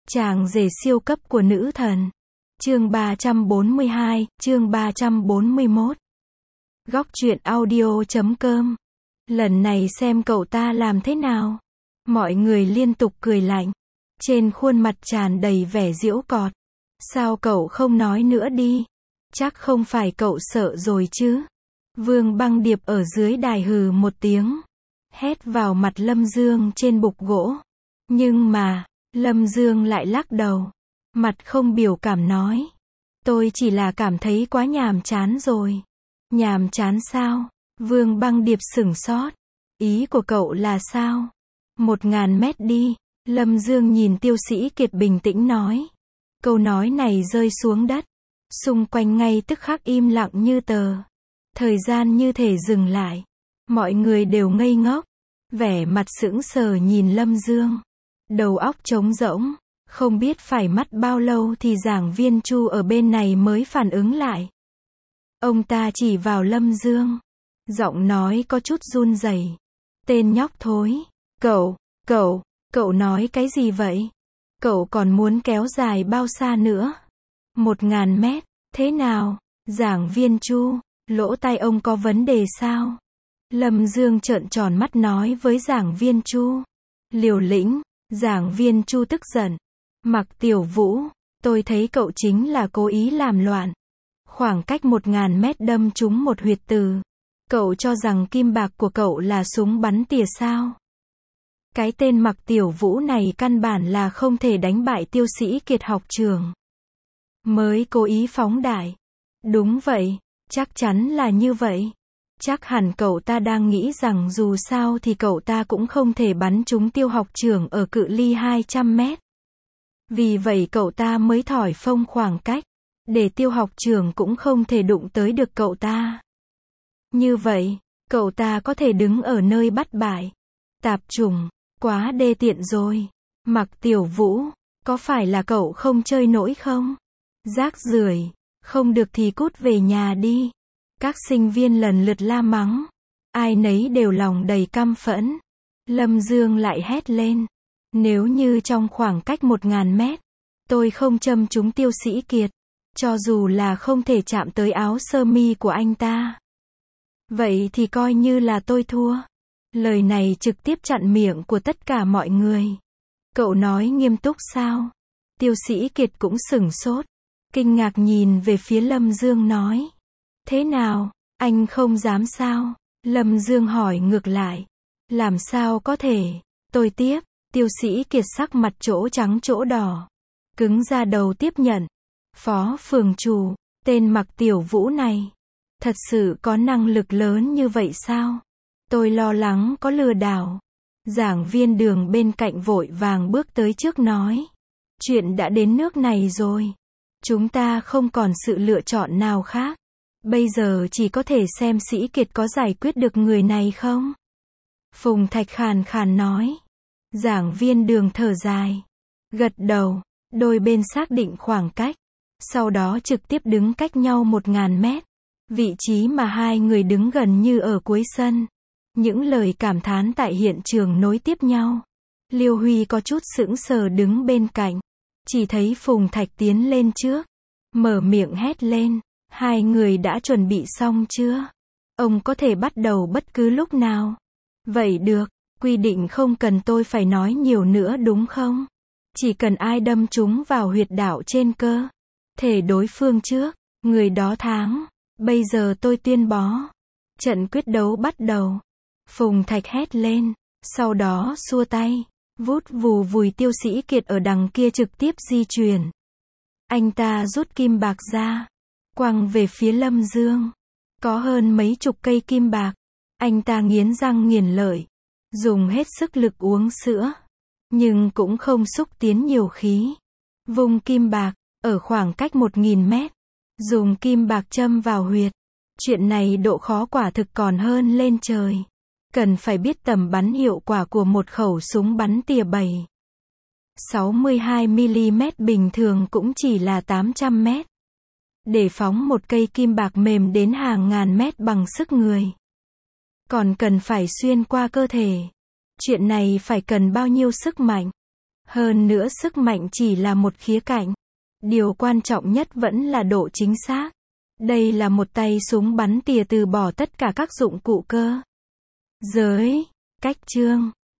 Chàng rể siêu cấp của nữ thần. Chương 342, chương 341. Góc truyện audio.com. Lần này xem cậu ta làm thế nào. Mọi người liên tục cười lạnh. Trên khuôn mặt tràn đầy vẻ giễu cợt. Sao cậu không nói nữa đi? Chắc không phải cậu sợ rồi chứ? Vương Băng Điệp ở dưới đài hừ một tiếng. Hét vào mặt Lâm Dương trên bục gỗ. Nhưng mà, Lâm Dương lại lắc đầu. Mặt không biểu cảm nói. Tôi chỉ là cảm thấy quá nhàm chán rồi. Nhàm chán sao? Vương Băng Điệp sửng sốt. Ý của cậu là sao? 1000 mét đi. Lâm Dương nhìn Tiêu Sĩ Kiệt bình tĩnh nói. Câu nói này rơi xuống đất. Xung quanh ngay tức khắc im lặng như tờ. Thời gian như thể dừng lại. Mọi người đều ngây ngốc. Vẻ mặt sững sờ nhìn Lâm Dương. Đầu óc trống rỗng. Không biết phải mất bao lâu thì giảng viên Chu ở bên này mới phản ứng lại. Ông ta chỉ vào Lâm Dương. Giọng nói có chút run rẩy. Tên nhóc thối. Cậu nói cái gì vậy? Cậu còn muốn kéo dài bao xa nữa? 1000 mét, thế nào? Giảng viên Chu, lỗ tai ông có vấn đề sao? Lâm Dương trợn tròn mắt nói với giảng viên Chu. Liều lĩnh, giảng viên Chu tức giận. Mặc Tiểu Vũ, tôi thấy cậu chính là cố ý làm loạn. Khoảng cách 1000 mét đâm trúng một huyệt từ. Cậu cho rằng kim bạc của cậu là súng bắn tỉa sao? Cái tên Mặc Tiểu Vũ này căn bản là không thể đánh bại Tiêu Sĩ Kiệt học trường. Mới cố ý phóng đại. Đúng vậy, chắc chắn là như vậy. Chắc hẳn cậu ta đang nghĩ rằng dù sao thì cậu ta cũng không thể bắn trúng Tiêu học trưởng ở cự ly 200 mét. Vì vậy cậu ta mới thổi phông khoảng cách, để Tiêu học trưởng cũng không thể đụng tới được cậu ta. Như vậy, cậu ta có thể đứng ở nơi bắt bại. Tạp chủng, quá đê tiện rồi. Mặc Tiểu Vũ, có phải là cậu không chơi nổi không? Rác rưởi, không được thì cút về nhà đi. Các sinh viên lần lượt la mắng. Ai nấy đều lòng đầy căm phẫn. Lâm Dương lại hét lên. Nếu như trong khoảng cách 1000 mét, tôi không châm trúng Tiêu Sĩ Kiệt, cho dù là không thể chạm tới áo sơ mi của anh ta, vậy thì coi như là tôi thua. Lời này trực tiếp chặn miệng của tất cả mọi người. Cậu nói nghiêm túc sao? Tiêu Sĩ Kiệt cũng sửng sốt, kinh ngạc nhìn về phía Lâm Dương nói. Thế nào, anh không dám sao? Lâm Dương hỏi ngược lại. Làm sao có thể? Tôi tiếp. Tiêu Sĩ Kiệt sắc mặt chỗ trắng chỗ đỏ. Cứng ra đầu tiếp nhận. Phó phường chủ, tên Mặc Tiểu Vũ này, thật sự có năng lực lớn như vậy sao? Tôi lo lắng có lừa đảo. Giảng viên Đường bên cạnh vội vàng bước tới trước nói. Chuyện đã đến nước này rồi. Chúng ta không còn sự lựa chọn nào khác. Bây giờ chỉ có thể xem Sĩ Kiệt có giải quyết được người này không? Phùng Thạch khàn khàn nói. Giảng viên Đường thở dài. Gật đầu. Đôi bên xác định khoảng cách. Sau đó trực tiếp đứng cách nhau 1000 mét. Vị trí mà hai người đứng gần như ở cuối sân. Những lời cảm thán tại hiện trường nối tiếp nhau. Liêu Huy có chút sững sờ đứng bên cạnh. Chỉ thấy Phùng Thạch tiến lên trước. Mở miệng hét lên. Hai người đã chuẩn bị xong chưa? Ông có thể bắt đầu bất cứ lúc nào. Vậy được, quy định không cần tôi phải nói nhiều nữa đúng không? Chỉ cần ai đâm chúng vào huyệt đạo trên cơ thể đối phương trước, người đó thắng. Bây giờ tôi tuyên bố. Trận quyết đấu bắt đầu. Phùng Thạch hét lên. Sau đó xua tay. Vút vù vùi Tiêu Sĩ Kiệt ở đằng kia trực tiếp di chuyển. Anh ta rút kim bạc ra. Quăng về phía Lâm Dương. Có hơn mấy chục cây kim bạc. Anh ta nghiến răng nghiến lợi. Dùng hết sức lực uống sữa. Nhưng cũng không xúc tiến nhiều khí. Vung kim bạc. Ở khoảng cách 1000 mét. Dùng kim bạc châm vào huyệt. Chuyện này độ khó quả thực còn hơn lên trời. Cần phải biết tầm bắn hiệu quả của một khẩu súng bắn tỉa 62mm bình thường cũng chỉ là 800 mét. Để phóng một cây kim bạc mềm đến hàng ngàn mét bằng sức người. Còn cần phải xuyên qua cơ thể. Chuyện này phải cần bao nhiêu sức mạnh. Hơn nữa sức mạnh chỉ là một khía cạnh. Điều quan trọng nhất vẫn là độ chính xác. Đây là một tay súng bắn tỉa từ bỏ tất cả các dụng cụ cơ giới. Cách chương